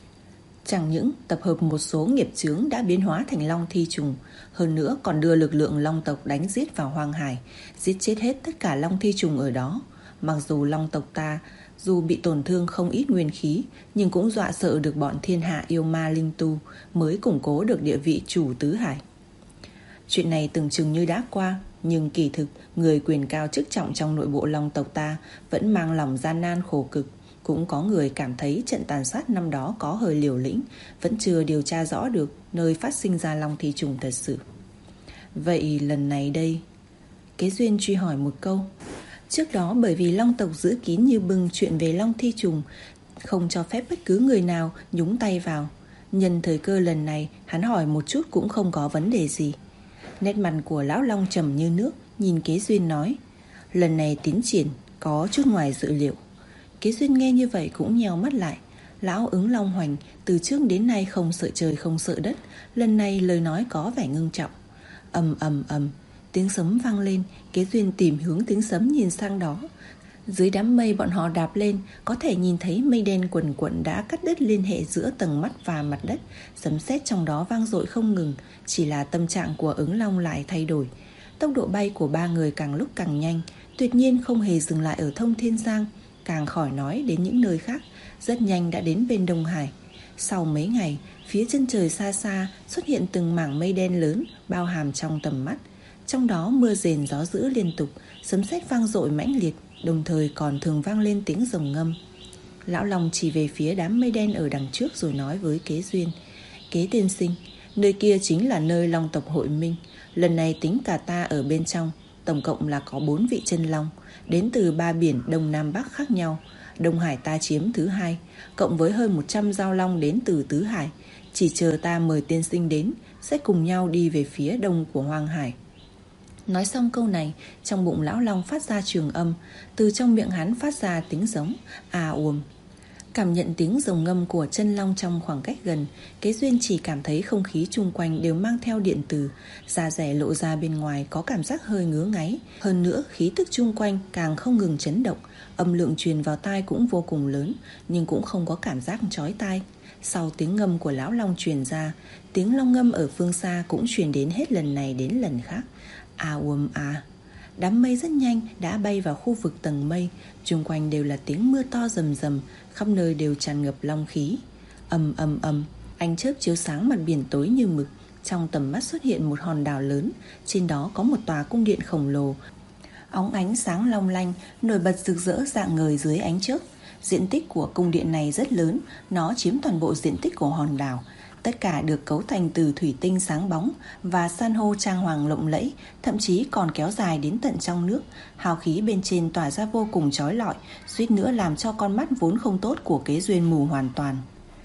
Chẳng những tập hợp một số nghiệp chướng đã biến hóa thành long thi trùng, hơn nữa còn đưa lực lượng long tộc đánh giết vào hoang hải, giết chết hết tất cả long thi trùng ở đó. Mặc dù long tộc ta dù bị tổn thương không ít nguyên khí, nhưng cũng dọa sợ được bọn thiên hạ yêu ma linh tu, mới củng cố được địa vị chủ tứ hải. Chuyện này tưởng chừng như đã qua, nhưng kỳ thực người quyền cao chức trọng trong nội bộ long tộc ta vẫn mang lòng gian nan khổ cực. Cũng có người cảm thấy trận tàn sát năm đó có hơi liều lĩnh, vẫn chưa điều tra rõ được nơi phát sinh ra long thi trùng thật sự. Vậy lần này đây? Kế Duyên truy hỏi một câu. Trước đó bởi vì long tộc giữ kín như bưng chuyện về long thi trùng, không cho phép bất cứ người nào nhúng tay vào. Nhân thời cơ lần này, hắn hỏi một chút cũng không có vấn đề gì. Nét mặt của lão long trầm như nước, nhìn Kế Duyên nói: Lần này tiến triển có chút ngoài dự liệu. Kế Duyên nghe như vậy cũng nheo mắt lại. Lão ứng long hoành từ trước đến nay không sợ trời không sợ đất, lần này lời nói có vẻ ngưng trọng. Ầm ầm ầm, tiếng sấm vang lên. Kế Duyên tìm hướng tiếng sấm nhìn sang đó. Dưới đám mây bọn họ đạp lên, có thể nhìn thấy mây đen quần quận đã cắt đứt liên hệ giữa tầng mắt và mặt đất. Sấm sét trong đó vang dội không ngừng. Chỉ là tâm trạng của ứng long lại thay đổi. Tốc độ bay của ba người càng lúc càng nhanh, tuyệt nhiên không hề dừng lại ở Thông Thiên Giang, càng khỏi nói đến những nơi khác. Rất nhanh đã đến bên Đông Hải. Sau mấy ngày, phía chân trời xa xa xuất hiện từng mảng mây đen lớn, bao hàm trong tầm mắt. Trong đó mưa rền gió dữ liên tục, sấm sét vang dội mãnh liệt, đồng thời còn thường vang lên tiếng rồng ngâm. Lão Long chỉ về phía đám mây đen ở đằng trước rồi nói với Kế Duyên: Kế tiên sinh, nơi kia chính là nơi long tộc hội minh. Lần này tính cả ta ở bên trong, tổng cộng là có bốn vị chân long, đến từ ba biển Đông Nam Bắc khác nhau. Đông Hải ta chiếm thứ hai, cộng với hơn một trăm giao long đến từ tứ hải. Chỉ chờ ta mời tiên sinh đến, sẽ cùng nhau đi về phía đông của hoang hải. Nói xong câu này, trong bụng lão long phát ra trường âm, từ trong miệng hắn phát ra tiếng giống à uồm. Cảm nhận tiếng rồng ngâm của chân long trong khoảng cách gần, Kế Duyên chỉ cảm thấy không khí chung quanh đều mang theo điện từ, da dẻ lộ ra bên ngoài có cảm giác hơi ngứa ngáy. Hơn nữa khí tức chung quanh càng không ngừng chấn động, âm lượng truyền vào tai cũng vô cùng lớn, nhưng cũng không có cảm giác chói tai. Sau tiếng ngâm của lão long truyền ra, tiếng long ngâm ở phương xa cũng truyền đến hết lần này đến lần khác. À uồm à. Đám mây rất nhanh đã bay vào khu vực tầng mây, chung quanh đều là tiếng mưa to rầm rầm, khắp nơi đều tràn ngập long khí. Ầm ầm ầm, ánh chớp chiếu sáng mặt biển tối như mực, trong tầm mắt xuất hiện một hòn đảo lớn, trên đó có một tòa cung điện khổng lồ, óng ánh sáng long lanh, nổi bật rực rỡ rạng ngời dưới ánh chớp. Diện tích của cung điện này rất lớn, nó chiếm toàn bộ diện tích của hòn đảo. Tất cả được cấu thành từ thủy tinh sáng bóng và san hô trang hoàng lộng lẫy, thậm chí còn kéo dài đến tận trong nước. Hào khí bên trên tỏa ra vô cùng chói lọi, suýt nữa làm cho con mắt vốn không tốt của Kế Duyên mù hoàn toàn.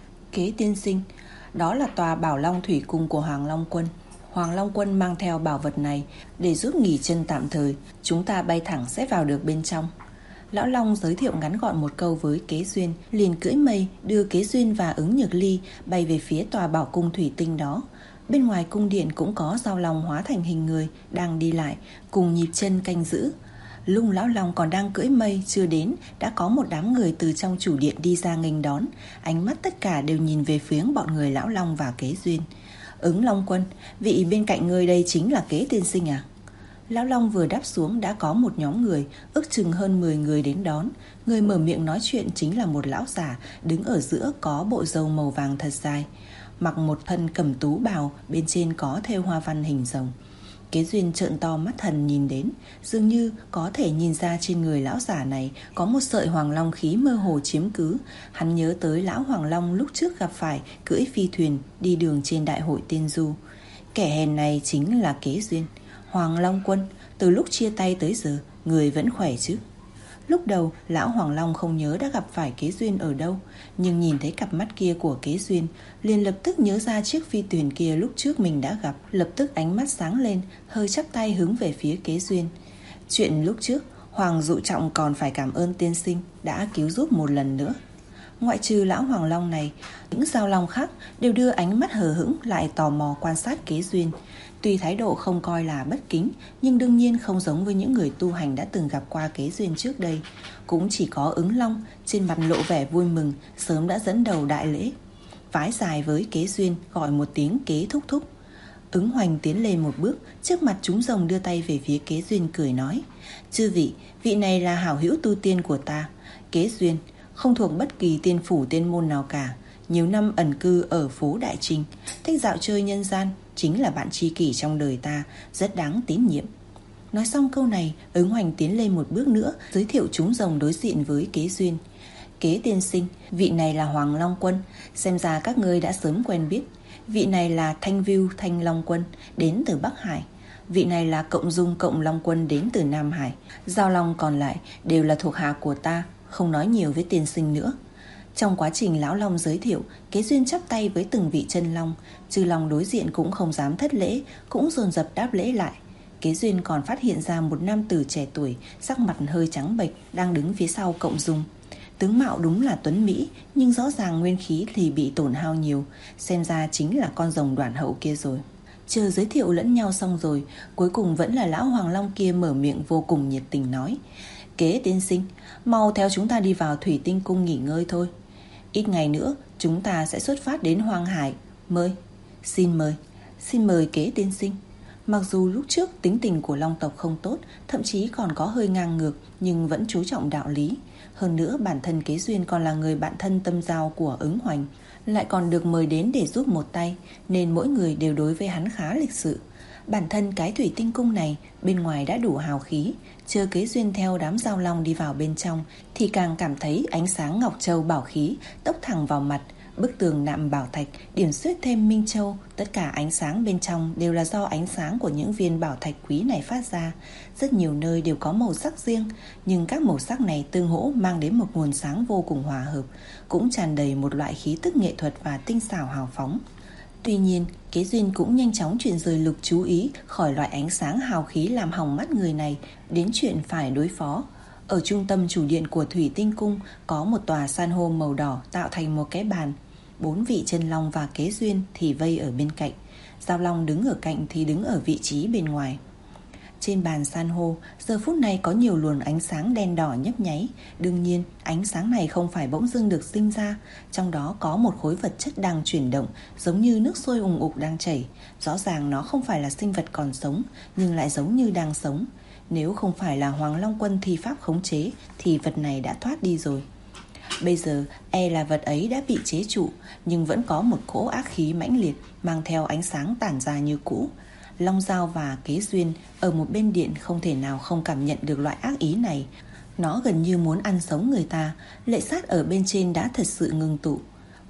Kế tiên sinh, đó là tòa Bảo Long Thủy Cung của Hoàng Long Quân. Hoàng Long Quân mang theo bảo vật này để giúp nghỉ chân tạm thời. Chúng ta bay thẳng sẽ vào được bên trong. Lão Long giới thiệu ngắn gọn một câu với Kế Duyên, liền cưỡi mây đưa Kế Duyên và Ứng Nhược Ly bay về phía tòa bảo cung thủy tinh đó. Bên ngoài cung điện cũng có Dao Long hóa thành hình người đang đi lại, cùng nhịp chân canh giữ. Lúc Lão Long còn đang cưỡi mây chưa đến, đã có một đám người từ trong chủ điện đi ra nghênh đón. Ánh mắt tất cả đều nhìn về phía bọn người Lão Long và Kế Duyên. Ứng Long Quân, vị bên cạnh ngươi đây chính là Kế tiên sinh à? Lão Long vừa đáp xuống đã có một nhóm người, ước chừng hơn mười người đến đón. Người mở miệng nói chuyện chính là một lão già, đứng ở giữa có bộ râu màu vàng thật dài, mặc một thân cẩm tú bào, bên trên có thêu hoa văn hình rồng. Kế Duyên trợn to mắt thần nhìn đến, dường như có thể nhìn ra trên người lão giả này có một sợi hoàng long khí mơ hồ chiếm cứ. Hắn nhớ tới lão Hoàng Long lúc trước gặp phải cưỡi phi thuyền đi đường trên đại hội tiên du. Kẻ hèn này chính là Kế Duyên. Hoàng Long Quân, từ lúc chia tay tới giờ, người vẫn khỏe chứ? Lúc đầu, lão Hoàng Long không nhớ đã gặp phải Kế Duyên ở đâu, nhưng nhìn thấy cặp mắt kia của Kế Duyên, liền lập tức nhớ ra chiếc phi thuyền kia lúc trước mình đã gặp. Lập tức ánh mắt sáng lên, hơi chắp tay hướng về phía Kế Duyên. Chuyện lúc trước, Hoàng Dụ Trọng còn phải cảm ơn tiên sinh đã cứu giúp một lần nữa. Ngoại trừ lão Hoàng Long này, những Dao Long khác đều đưa ánh mắt hờ hững lại tò mò quan sát Kế Duyên. Tuy thái độ không coi là bất kính, nhưng đương nhiên không giống với những người tu hành đã từng gặp qua Kế Duyên trước đây. Cũng chỉ có Ứng Long trên mặt lộ vẻ vui mừng, sớm đã dẫn đầu đại lễ, vái dài với Kế Duyên, gọi một tiếng Kế thúc thúc. Ứng Hoành tiến lên một bước, trước mặt chúng rồng đưa tay về phía Kế Duyên cười nói: Chư vị, vị này là hảo hữu tu tiên của ta, Kế Duyên, không thuộc bất kỳ tiên phủ tiên môn nào cả, nhiều năm ẩn cư ở phố Đại Trinh, thích dạo chơi nhân gian, chính là bạn tri kỷ trong đời ta, rất đáng tín nhiệm. Nói xong câu này, Ứng Hoành tiến lên một bước nữa, giới thiệu chúng rồng đối diện với Kế Duyên. Kế tiên sinh, vị này là Hoàng Long Quân, xem ra các ngươi đã sớm quen biết. Vị này là Thanh Viu Thanh Long Quân, đến từ Bắc Hải. Vị này là Cộng Dung Cộng Long Quân, đến từ Nam Hải. Dao Long còn lại đều là thuộc hạ của ta, không nói nhiều với tiên sinh nữa. Trong quá trình lão Long giới thiệu, Kế Duyên chắp tay với từng vị chân long. Chư long đối diện cũng không dám thất lễ, cũng dồn dập đáp lễ lại. Kế Duyên còn phát hiện ra một nam tử trẻ tuổi, sắc mặt hơi trắng bệch, đang đứng phía sau Cộng Dung. Tướng mạo đúng là tuấn mỹ, nhưng rõ ràng nguyên khí thì bị tổn hao nhiều, xem ra chính là con rồng Đoản Hậu kia rồi. Chờ giới thiệu lẫn nhau xong rồi, cuối cùng vẫn là lão Hoàng Long kia mở miệng vô cùng nhiệt tình nói: Kế tiên sinh, mau theo chúng ta đi vào Thủy Tinh Cung nghỉ ngơi thôi. Ít ngày nữa chúng ta sẽ xuất phát đến Hoang Hải. Mời, xin mời, xin mời Kế tiên sinh. Mặc dù lúc trước tính tình của Long tộc không tốt, thậm chí còn có hơi ngang ngược, nhưng vẫn chú trọng đạo lý. Hơn nữa bản thân Kế Duyên còn là người bạn thân tâm giao của Ứng Hoành, lại còn được mời đến để giúp một tay, nên mỗi người đều đối với hắn khá lịch sự. Bản thân cái Thủy Tinh Cung này bên ngoài đã đủ hào khí, chờ Kế Duyên theo đám Dao Long đi vào bên trong thì càng cảm thấy ánh sáng ngọc châu bảo khí tốc thẳng vào mặt. Bức tường nạm bảo thạch, điểm xuyết thêm minh châu, tất cả ánh sáng bên trong đều là do ánh sáng của những viên bảo thạch quý này phát ra. Rất nhiều nơi đều có màu sắc riêng, nhưng các màu sắc này tương hỗ mang đến một nguồn sáng vô cùng hòa hợp, cũng tràn đầy một loại khí tức nghệ thuật và tinh xảo hào phóng. Tuy nhiên, Kế Duyên cũng nhanh chóng chuyển rời lực chú ý khỏi loại ánh sáng hào khí làm hỏng mắt người này đến chuyện phải đối phó. Ở trung tâm chủ điện của Thủy Tinh Cung có một tòa san hô màu đỏ tạo thành một cái bàn. Bốn vị chân long và Kế Duyên thì vây ở bên cạnh. Dao Long đứng ở cạnh thì đứng ở vị trí bên ngoài. Trên bàn san hô, giờ phút này có nhiều luồng ánh sáng đen đỏ nhấp nháy. Đương nhiên, ánh sáng này không phải bỗng dưng được sinh ra. Trong đó có một khối vật chất đang chuyển động, giống như nước sôi ùng ục đang chảy. Rõ ràng nó không phải là sinh vật còn sống, nhưng lại giống như đang sống. Nếu không phải là Hoàng Long Quân thi pháp khống chế, thì vật này đã thoát đi rồi. Bây giờ e là vật ấy đã bị chế trụ, nhưng vẫn có một cỗ ác khí mãnh liệt mang theo ánh sáng tản ra như cũ. Long Dao và Kế Duyên ở một bên điện không thể nào không cảm nhận được loại ác ý này. Nó gần như muốn ăn sống người ta. Lệ sát ở bên trên đã thật sự ngưng tụ.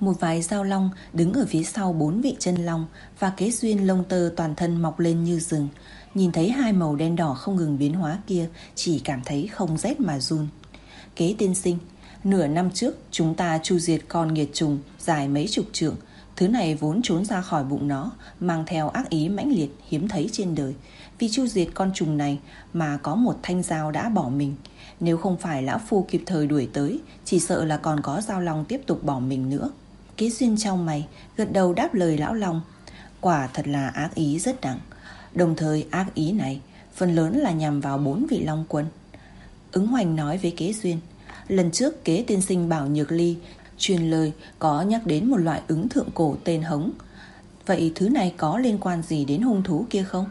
Một vài dao long đứng ở phía sau bốn vị chân long, và Kế Duyên lông tơ toàn thân mọc lên như rừng. Nhìn thấy hai màu đen đỏ không ngừng biến hóa kia, chỉ cảm thấy không rét mà run. Kế tiên sinh, nửa năm trước chúng ta tru diệt con nghiệt trùng dài mấy chục trượng. Thứ này vốn trốn ra khỏi bụng nó, mang theo ác ý mãnh liệt hiếm thấy trên đời. Vì tru diệt con trùng này mà có một thanh dao đã bỏ mình. Nếu không phải lão phu kịp thời đuổi tới, chỉ sợ là còn có dao long tiếp tục bỏ mình nữa. Kế Duyên chau mày, gật đầu đáp lời lão long. Quả thật là ác ý rất nặng. Đồng thời ác ý này phần lớn là nhằm vào bốn vị long quân. Ứng Hoành nói với Kế Duyên, lần trước Kế tiên sinh bảo Nhược Ly truyền lời có nhắc đến một loại ứng thượng cổ tên hống. Vậy thứ này có liên quan gì đến hung thú kia không?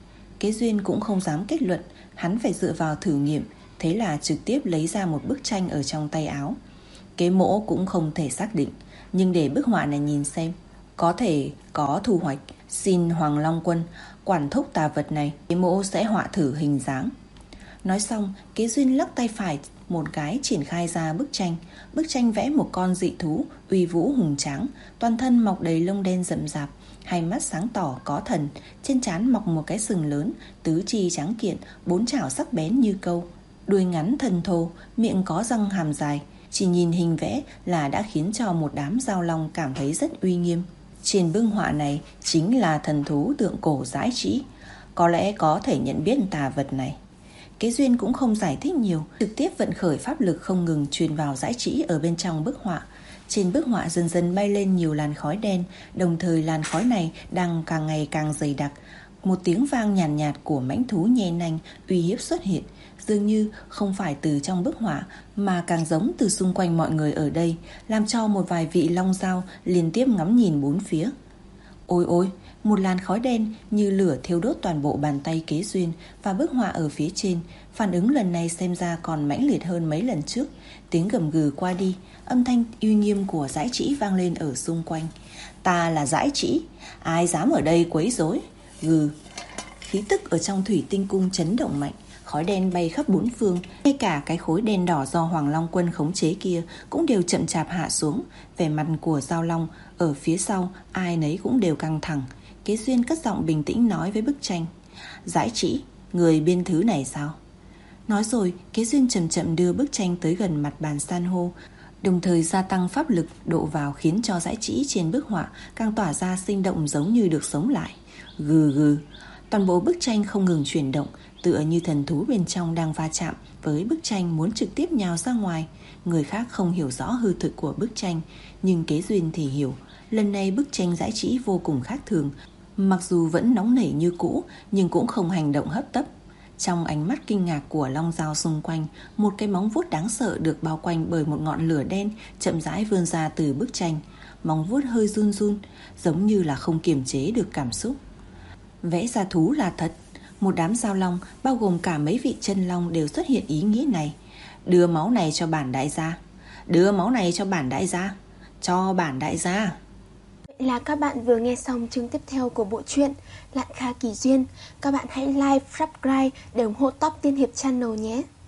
Kế Duyên cũng không dám kết luận, hắn phải dựa vào thử nghiệm. Thế là trực tiếp lấy ra một bức tranh ở trong tay áo. Kế Mỗ cũng không thể xác định, nhưng để bức họa này nhìn xem, có thể có thu hoạch. Xin Hoàng Long Quân quản thúc tà vật này, Kế Mỗ sẽ họa thử hình dáng. Nói xong, Kế Duyên lắc tay phải một cái triển khai ra bức tranh. Bức tranh vẽ một con dị thú uy vũ hùng tráng, toàn thân mọc đầy lông đen rậm rạp, hai mắt sáng tỏ có thần, trên trán mọc một cái sừng lớn, tứ chi trắng kiện, bốn chảo sắc bén như câu, đuôi ngắn thần thô, miệng có răng hàm dài. Chỉ nhìn hình vẽ là đã khiến cho một đám dao long cảm thấy rất uy nghiêm. Trên bức họa này chính là thần thú tượng cổ Dãi Trĩ. Có lẽ có thể nhận biết tà vật này. Kế Duyên cũng không giải thích nhiều, trực tiếp vận khởi pháp lực không ngừng truyền vào Dãi Trĩ ở bên trong bức họa. Trên bức họa dần dần bay lên nhiều làn khói đen, đồng thời làn khói này đang càng ngày càng dày đặc. Một tiếng vang nhàn nhạt, nhạt của mãnh thú nhe nanh uy hiếp xuất hiện, dường như không phải từ trong bức họa mà càng giống từ xung quanh mọi người ở đây, làm cho một vài vị long dao liên tiếp ngắm nhìn bốn phía. Ôi ôi, một làn khói đen như lửa thiêu đốt toàn bộ bàn tay Kế Duyên và bức họa ở phía trên. Phản ứng lần này xem ra còn mãnh liệt hơn mấy lần trước. Tiếng gầm gừ qua đi, âm thanh uy nghiêm của Dãi Trĩ vang lên ở xung quanh. Ta là Dãi Trĩ, ai dám ở đây quấy rối? Gừ. Khí tức ở trong thủy tinh cung chấn động mạnh, khói đen bay khắp bốn phương, ngay cả cái khối đen đỏ do Hoàng Long Quân khống chế kia cũng đều chậm chạp hạ xuống. Vẻ mặt của Giao Long ở phía sau ai nấy cũng đều căng thẳng. Kế Duyên cất giọng bình tĩnh nói với bức tranh, Dãi Trĩ, người biên thứ này sao? Nói rồi, Kế Duyên chậm chậm đưa bức tranh tới gần mặt bàn san hô, đồng thời gia tăng pháp lực độ vào, khiến cho Dãi Trĩ trên bức họa càng tỏa ra sinh động giống như được sống lại. Gừ gừ. Toàn bộ bức tranh không ngừng chuyển động, tựa như thần thú bên trong đang va chạm với bức tranh muốn trực tiếp nhào ra ngoài. Người khác không hiểu rõ hư thực của bức tranh, nhưng Kế Duyên thì hiểu. Lần này bức tranh Dãi Trĩ vô cùng khác thường. Mặc dù vẫn nóng nảy như cũ, nhưng cũng không hành động hấp tấp. Trong ánh mắt kinh ngạc của long dao xung quanh, một cái móng vuốt đáng sợ được bao quanh bởi một ngọn lửa đen chậm rãi vươn ra từ bức tranh. Móng vuốt hơi run run, giống như là không kiềm chế được cảm xúc. Vẽ ra thú là thật. Một đám dao long, bao gồm cả mấy vị chân long, đều xuất hiện ý nghĩ này. Đưa máu này cho bản đại gia. Đưa máu này cho bản đại gia. Cho bản đại gia. Vậy là các bạn vừa nghe xong chương tiếp theo của bộ truyện Lạn Kha Kỳ Duyên. Các bạn hãy like, subscribe để ủng hộ Top Tiên Hiệp Channel nhé.